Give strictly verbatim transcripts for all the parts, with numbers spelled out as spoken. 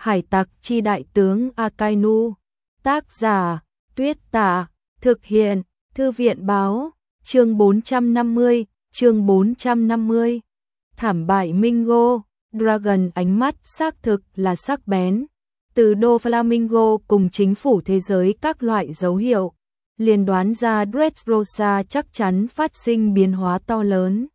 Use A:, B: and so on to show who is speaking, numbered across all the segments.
A: Hải tặc chi đại tướng Akainu. Tác giả, Tuyết Tả. Thực hiện, Thư viện báo. Chương bốn trăm năm mươi, chương bốn trăm năm mươi. Thảm bại Mingo. Dragon ánh mắt xác thực là sắc bén. Từ Doflamingo cùng chính phủ thế giới các loại dấu hiệu, liền đoán ra Dressrosa chắc chắn phát sinh biến hóa to lớn.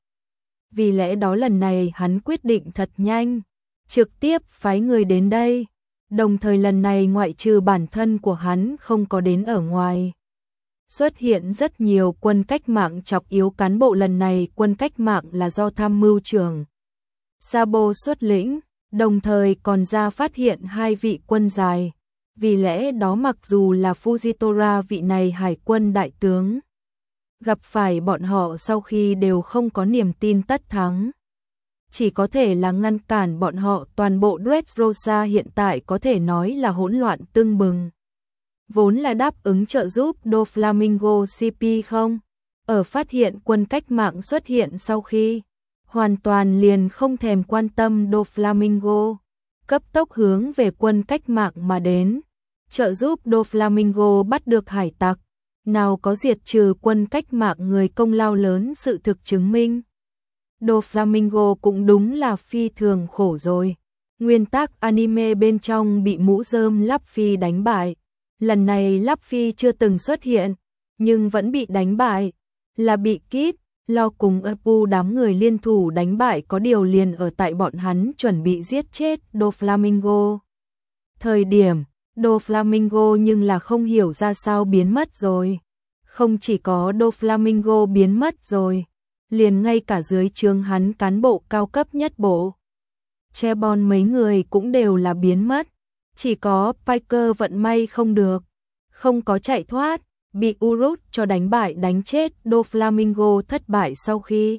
A: Vì lẽ đó lần này hắn quyết định thật nhanh, trực tiếp phái người đến đây. Đồng thời lần này ngoại trừ bản thân của hắn không có đến ở ngoài, xuất hiện rất nhiều quân cách mạng chọc yếu cán bộ. Lần này quân cách mạng là do tham mưu trưởng Sabo xuất lĩnh, đồng thời còn ra phát hiện hai vị quân dài. Vì lẽ đó mặc dù là Fujitora vị này hải quân đại tướng, gặp phải bọn họ sau khi đều không có niềm tin tất thắng. Chỉ có thể là ngăn cản bọn họ. Toàn bộ Dressrosa hiện tại có thể nói là hỗn loạn tưng bừng. Vốn là đáp ứng trợ giúp Doflamingo xê pê không, ở phát hiện quân cách mạng xuất hiện sau khi, hoàn toàn liền không thèm quan tâm Doflamingo, cấp tốc hướng về quân cách mạng mà đến, trợ giúp Doflamingo bắt được hải tặc. Nào có diệt trừ quân cách mạng người công lao lớn. Sự thực chứng minh Doflamingo cũng đúng là phi thường khổ rồi. Nguyên tác anime bên trong bị mũ rơm Luffy đánh bại. Lần này Luffy chưa từng xuất hiện, nhưng vẫn bị đánh bại. Là bị Kid, Lo cùng Appu đám người liên thủ đánh bại. Có điều liền ở tại bọn hắn chuẩn bị giết chết Doflamingo thời điểm, Doflamingo nhưng là không hiểu ra sao biến mất rồi. Không chỉ có Doflamingo biến mất rồi, liền ngay cả dưới trướng hắn cán bộ cao cấp nhất bộ Chebon mấy người cũng đều là biến mất. Chỉ có Piker vận may không được, không có chạy thoát, bị Urut cho đánh bại đánh chết. Doflamingo thất bại sau khi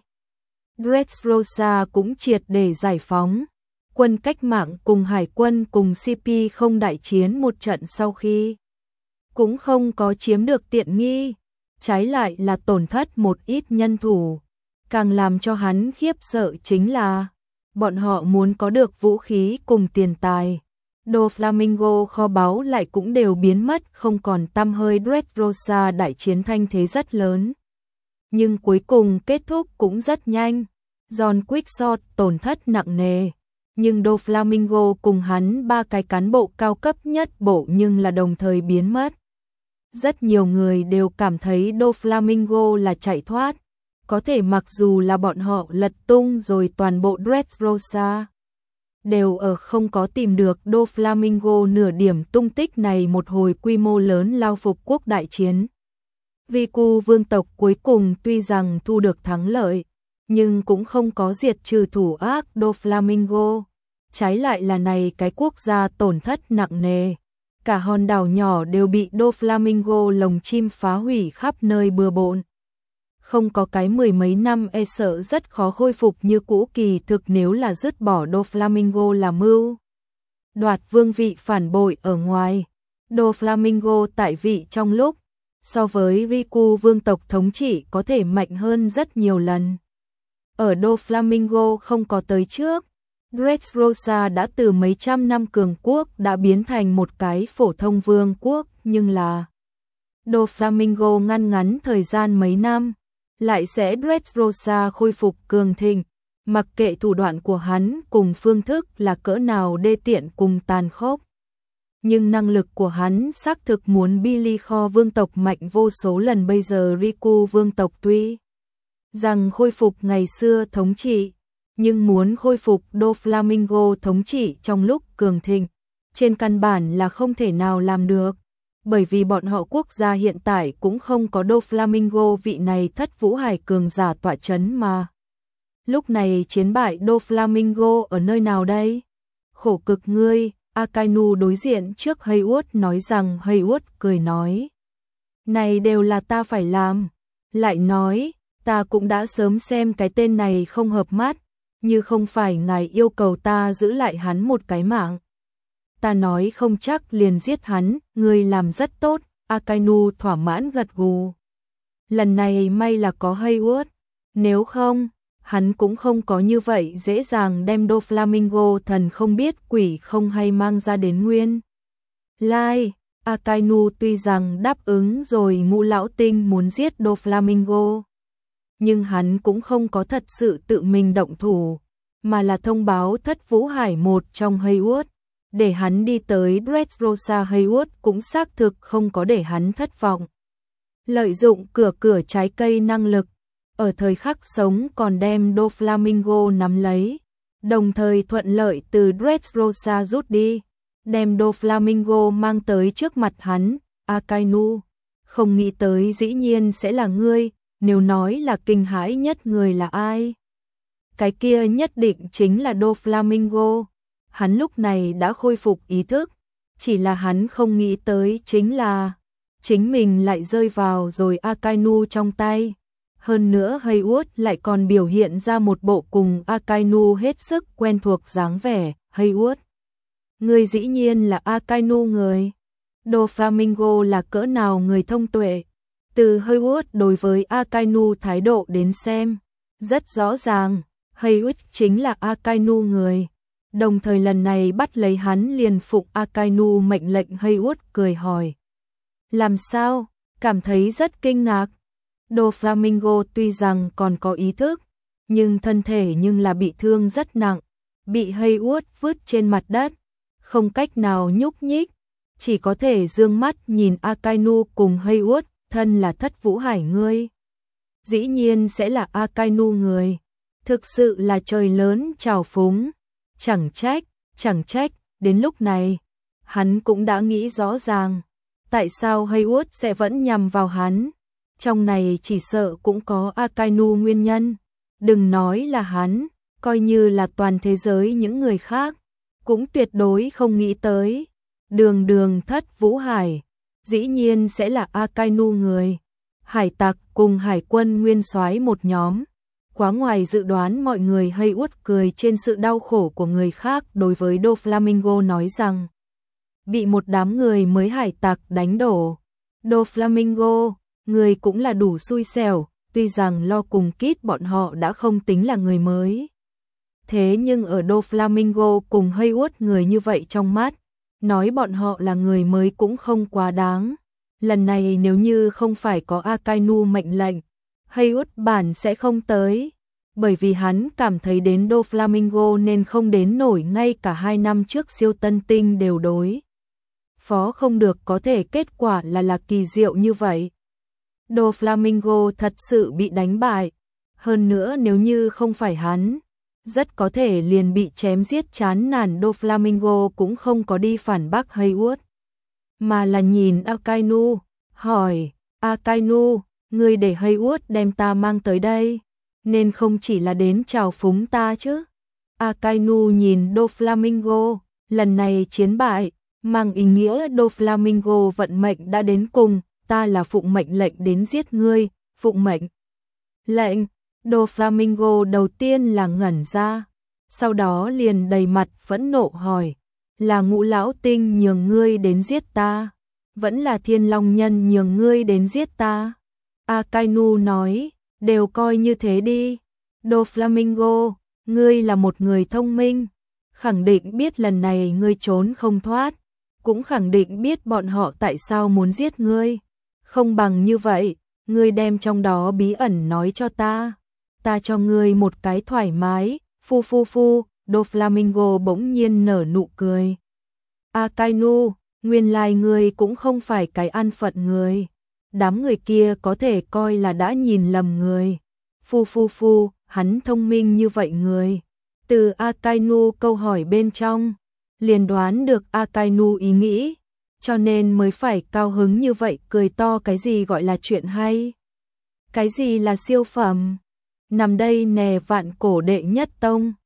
A: Dressrosa cũng triệt để giải phóng. Quân cách mạng cùng hải quân cùng xê pê không đại chiến một trận sau khi, cũng không có chiếm được tiện nghi, trái lại là tổn thất một ít nhân thủ. Càng làm cho hắn khiếp sợ chính là, bọn họ muốn có được vũ khí cùng tiền tài. Doflamingo kho báu lại cũng đều biến mất không còn tăm hơi. Dressrosa đại chiến thanh thế rất lớn, nhưng cuối cùng kết thúc cũng rất nhanh. John Quickshot tổn thất nặng nề, nhưng Doflamingo cùng hắn ba cái cán bộ cao cấp nhất bộ nhưng là đồng thời biến mất. Rất nhiều người đều cảm thấy Doflamingo là chạy thoát, có thể mặc dù là bọn họ lật tung rồi toàn bộ Dressrosa, đều ở không có tìm được Doflamingo nửa điểm tung tích. Này một hồi quy mô lớn lao phục quốc đại chiến, Riku vương tộc cuối cùng tuy rằng thu được thắng lợi, nhưng cũng không có diệt trừ thủ ác Doflamingo. Trái lại là này cái quốc gia tổn thất nặng nề. Cả hòn đảo nhỏ đều bị Doflamingo lồng chim phá hủy khắp nơi bừa bộn. Không có cái mười mấy năm e sợ rất khó khôi phục như cũ. Kỳ thực nếu là dứt bỏ Doflamingo là mưu đoạt vương vị phản bội ở ngoài, Doflamingo tại vị trong lúc, so với Riku vương tộc thống trị có thể mạnh hơn rất nhiều lần. Ở Doflamingo không có tới trước, Dressrosa đã từ mấy trăm năm cường quốc đã biến thành một cái phổ thông vương quốc, nhưng là Doflamingo ngăn ngắn thời gian mấy năm, lại sẽ Dressrosa khôi phục cường thịnh. Mặc kệ thủ đoạn của hắn cùng phương thức là cỡ nào đê tiện cùng tàn khốc, nhưng năng lực của hắn xác thực muốn Billy Kho vương tộc mạnh vô số lần. Bây giờ Riku vương tộc tuy rằng khôi phục ngày xưa thống trị, nhưng muốn khôi phục Doflamingo thống trị trong lúc cường thịnh, trên căn bản là không thể nào làm được, bởi vì bọn họ quốc gia hiện tại cũng không có Doflamingo vị này thất vũ hải cường giả tọa chấn mà. Lúc này chiến bại Doflamingo ở nơi nào đây? Khổ cực ngươi. Akainu đối diện trước Haywood nói rằng. Haywood cười nói, này đều là ta phải làm. Lại nói, ta cũng đã sớm xem cái tên này không hợp mắt, như không phải ngài yêu cầu ta giữ lại hắn một cái mạng, ta nói không chắc liền giết hắn. Ngươi làm rất tốt. Akainu thỏa mãn gật gù. Lần này may là có Haywood, nếu không, hắn cũng không có như vậy dễ dàng đem Doflamingo thần không biết quỷ không hay mang ra đến nguyên lai. Akainu tuy rằng đáp ứng rồi Ngũ Lão Tinh muốn giết Doflamingo, nhưng hắn cũng không có thật sự tự mình động thủ, mà là thông báo Thất Vũ Hải một trong Heywood, để hắn đi tới Dressrosa. Heywood cũng xác thực không có để hắn thất vọng. Lợi dụng cửa cửa trái cây năng lực, ở thời khắc sống còn đem Doflamingo nắm lấy, đồng thời thuận lợi từ Dressrosa rút đi, đem Doflamingo mang tới trước mặt hắn. Akainu, không nghĩ tới dĩ nhiên sẽ là ngươi, nếu nói là kinh hãi nhất người là ai? Cái kia nhất định chính là Doflamingo. Hắn lúc này đã khôi phục ý thức, chỉ là hắn không nghĩ tới chính là chính mình lại rơi vào rồi Akainu trong tay. Hơn nữa Heywood lại còn biểu hiện ra một bộ cùng Akainu hết sức quen thuộc dáng vẻ. Heywood, người dĩ nhiên là Akainu người. Doflamingo là cỡ nào người thông tuệ. Từ Heywood đối với Akainu thái độ đến xem, rất rõ ràng, Heywood chính là Akainu người. Đồng thời lần này bắt lấy hắn liền phục Akainu mệnh lệnh. Heywood cười hỏi. Làm sao? Cảm thấy rất kinh ngạc. Doflamingo tuy rằng còn có ý thức, nhưng thân thể nhưng là bị thương rất nặng, bị Heywood vứt trên mặt đất, không cách nào nhúc nhích, chỉ có thể dương mắt nhìn Akainu cùng Heywood. Thân là Thất Vũ Hải ngươi, dĩ nhiên sẽ là Akainu người, thực sự là trời lớn trào phúng. Chẳng trách, chẳng trách, đến lúc này, hắn cũng đã nghĩ rõ ràng, tại sao Heywood sẽ vẫn nhằm vào hắn. Trong này chỉ sợ cũng có Akainu nguyên nhân, đừng nói là hắn, coi như là toàn thế giới những người khác, cũng tuyệt đối không nghĩ tới. Đường đường Thất Vũ Hải, dĩ nhiên sẽ là Akainu người. Hải tặc cùng hải quân nguyên soái một nhóm, quá ngoài dự đoán mọi người. Heywood cười trên sự đau khổ của người khác đối với Doflamingo nói rằng, bị một đám người mới hải tặc đánh đổ. Doflamingo, người cũng là đủ xui xẻo, tuy rằng lo cùng Kid bọn họ đã không tính là người mới. Thế nhưng ở Doflamingo cùng Heywood người như vậy trong mắt, nói bọn họ là người mới cũng không quá đáng. Lần này nếu như không phải có Akainu mệnh lệnh, Heywood bản sẽ không tới, bởi vì hắn cảm thấy đến Doflamingo nên không đến nổi, ngay cả hai năm trước siêu tân tinh đều đối phó không được, có thể kết quả là là kỳ diệu như vậy. Doflamingo thật sự bị đánh bại, hơn nữa nếu như không phải hắn, rất có thể liền bị chém giết. Chán nản Doflamingo cũng không có đi phản bác Heywood, mà là nhìn Akainu, hỏi, Akainu, ngươi để Heywood đem ta mang tới đây, nên không chỉ là đến chào phúng ta chứ? Akainu nhìn Doflamingo, lần này chiến bại, mang ý nghĩa Doflamingo vận mệnh đã đến cùng, ta là phụng mệnh lệnh đến giết ngươi, phụng mệnh lệnh. Doflamingo đầu tiên là ngẩn ra, sau đó liền đầy mặt phẫn nộ hỏi, là Ngũ Lão Tinh nhường ngươi đến giết ta, vẫn là Thiên Long Nhân nhường ngươi đến giết ta? Akainu nói, đều coi như thế đi. Doflamingo, ngươi là một người thông minh, khẳng định biết lần này ngươi trốn không thoát, cũng khẳng định biết bọn họ tại sao muốn giết ngươi. Không bằng như vậy, ngươi đem trong đó bí ẩn nói cho ta, ta cho ngươi một cái thoải mái. Phu phu phu, Doflamingo bỗng nhiên nở nụ cười. Akainu, nguyên lai ngươi cũng không phải cái an phận người, đám người kia có thể coi là đã nhìn lầm người. Phu phu phu, hắn thông minh như vậy người. Từ Akainu câu hỏi bên trong, liền đoán được Akainu ý nghĩ, cho nên mới phải cao hứng như vậy, cười to. Cái gì gọi là chuyện hay? Cái gì là siêu phẩm? Nằm đây nè, vạn cổ đệ nhất tông.